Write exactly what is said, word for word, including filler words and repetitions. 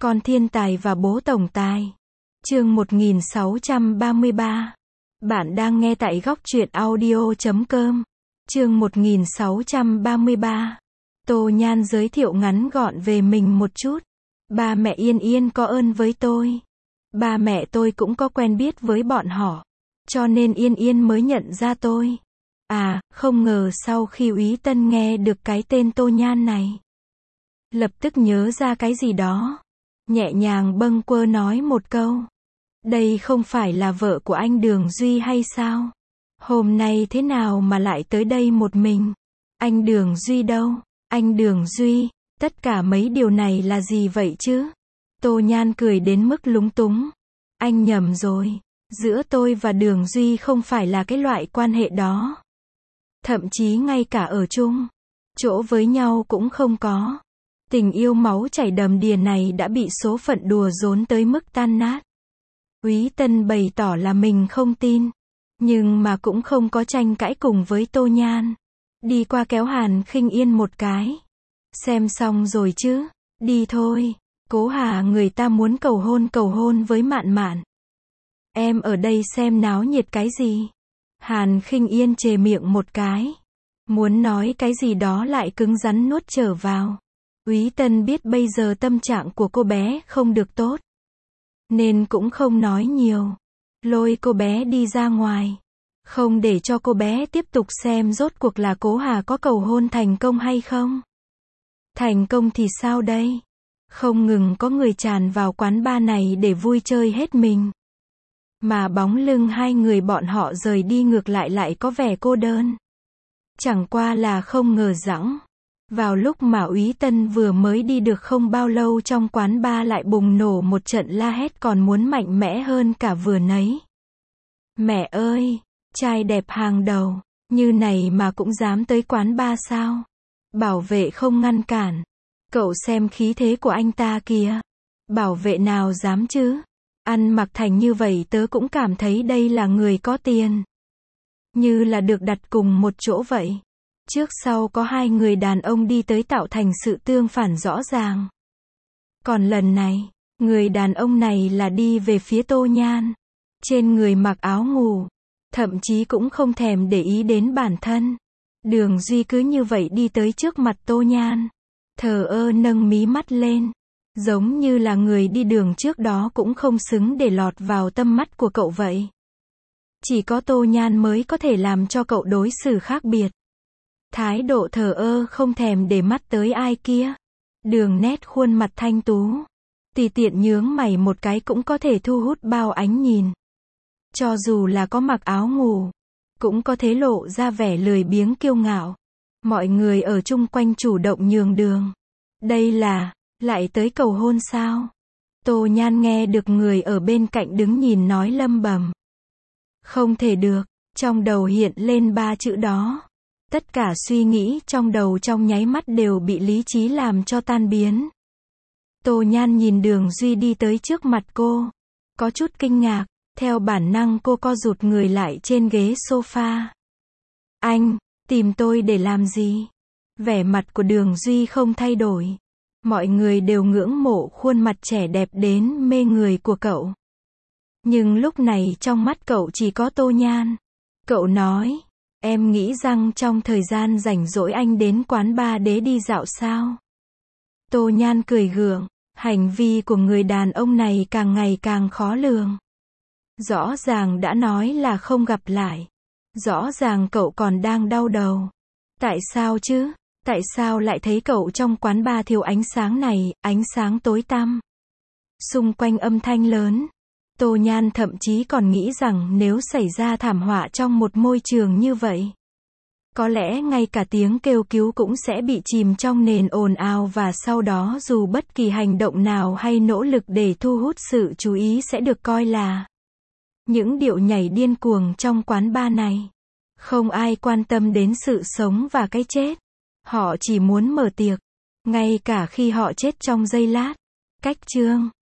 Con thiên tài và bố tổng tài. Chương một nghìn sáu trăm ba mươi ba. Bạn đang nghe tại góc truyện audio chấm com. Chương một nghìn sáu trăm ba mươi ba. Tô Nhan giới thiệu ngắn gọn về mình một chút. Ba mẹ Yên Yên có ơn với tôi. Ba mẹ tôi cũng có quen biết với bọn họ. Cho nên Yên Yên mới nhận ra tôi. À, không ngờ sau khi Úy Tân nghe được cái tên Tô Nhan này, lập tức nhớ ra cái gì đó. Nhẹ nhàng bâng quơ nói một câu. Đây không phải là vợ của anh Đường Duy hay sao? Hôm nay thế nào mà lại tới đây một mình? Anh Đường Duy đâu? Anh Đường Duy, tất cả mấy điều này là gì vậy chứ? Tô Nhan cười đến mức lúng túng. Anh nhầm rồi. Giữa tôi và Đường Duy không phải là cái loại quan hệ đó. Thậm chí ngay cả ở chung chỗ với nhau cũng không có. Tình yêu máu chảy đầm đìa này đã bị số phận đùa giốn tới mức tan nát. Úy Tân bày tỏ là mình không tin, nhưng mà cũng không có tranh cãi cùng với Tô Nhan. Đi qua kéo Hàn Khinh Yên một cái. Xem xong rồi chứ, đi thôi. Cố Hà người ta muốn cầu hôn cầu hôn với Mạn Mạn. Em ở đây xem náo nhiệt cái gì? Hàn Khinh Yên chề miệng một cái. Muốn nói cái gì đó lại cứng rắn nuốt trở vào. Úy Tân biết bây giờ tâm trạng của cô bé không được tốt, nên cũng không nói nhiều. Lôi cô bé đi ra ngoài. Không để cho cô bé tiếp tục xem rốt cuộc là Cố Hà có cầu hôn thành công hay không. Thành công thì sao đây? Không ngừng có người tràn vào quán bar này để vui chơi hết mình. Mà bóng lưng hai người bọn họ rời đi ngược lại lại có vẻ cô đơn. Chẳng qua là không ngờ rằng vào lúc mà Úy Tân vừa mới đi được không bao lâu trong quán bar lại bùng nổ một trận la hét còn muốn mạnh mẽ hơn cả vừa nấy. Mẹ ơi, trai đẹp hàng đầu, như này mà cũng dám tới quán bar sao? Bảo vệ không ngăn cản. Cậu xem khí thế của anh ta kìa. Bảo vệ nào dám chứ? Ăn mặc thành như vậy tớ cũng cảm thấy đây là người có tiền. Như là được đặt cùng một chỗ vậy. Trước sau có hai người đàn ông đi tới tạo thành sự tương phản rõ ràng. Còn lần này, người đàn ông này là đi về phía Tô Nhan. Trên người mặc áo ngủ. Thậm chí cũng không thèm để ý đến bản thân. Đường Duy cứ như vậy đi tới trước mặt Tô Nhan. Thờ ơ nâng mí mắt lên. Giống như là người đi đường trước đó cũng không xứng để lọt vào tâm mắt của cậu vậy. Chỉ có Tô Nhan mới có thể làm cho cậu đối xử khác biệt. Thái độ thờ ơ không thèm để mắt tới ai kia. Đường nét khuôn mặt thanh tú. Tùy tiện nhướng mày một cái cũng có thể thu hút bao ánh nhìn. Cho dù là có mặc áo ngủ, cũng có thể lộ ra vẻ lười biếng kiêu ngạo. Mọi người ở chung quanh chủ động nhường đường. Đây là, lại tới cầu hôn sao? Tô Nhan nghe được người ở bên cạnh đứng nhìn nói lầm bầm. Không thể được, trong đầu hiện lên ba chữ đó. Tất cả suy nghĩ trong đầu trong nháy mắt đều bị lý trí làm cho tan biến. Tô Nhan nhìn Đường Duy đi tới trước mặt cô. Có chút kinh ngạc, theo bản năng cô co rụt người lại trên ghế sofa. Anh, tìm tôi để làm gì? Vẻ mặt của Đường Duy không thay đổi. Mọi người đều ngưỡng mộ khuôn mặt trẻ đẹp đến mê người của cậu. Nhưng lúc này trong mắt cậu chỉ có Tô Nhan. Cậu nói, em nghĩ rằng trong thời gian rảnh rỗi anh đến quán bar để đi dạo sao? Tô Nhan cười gượng, hành vi của người đàn ông này càng ngày càng khó lường. Rõ ràng đã nói là không gặp lại. Rõ ràng cậu còn đang đau đầu. Tại sao chứ? Tại sao lại thấy cậu trong quán bar thiếu ánh sáng này, ánh sáng tối tăm? Xung quanh âm thanh lớn. Tô Nhan thậm chí còn nghĩ rằng nếu xảy ra thảm họa trong một môi trường như vậy, có lẽ ngay cả tiếng kêu cứu cũng sẽ bị chìm trong nền ồn ào và sau đó dù bất kỳ hành động nào hay nỗ lực để thu hút sự chú ý sẽ được coi là những điệu nhảy điên cuồng trong quán bar này. Không ai quan tâm đến sự sống và cái chết. Họ chỉ muốn mở tiệc. Ngay cả khi họ chết trong giây lát. Cách chương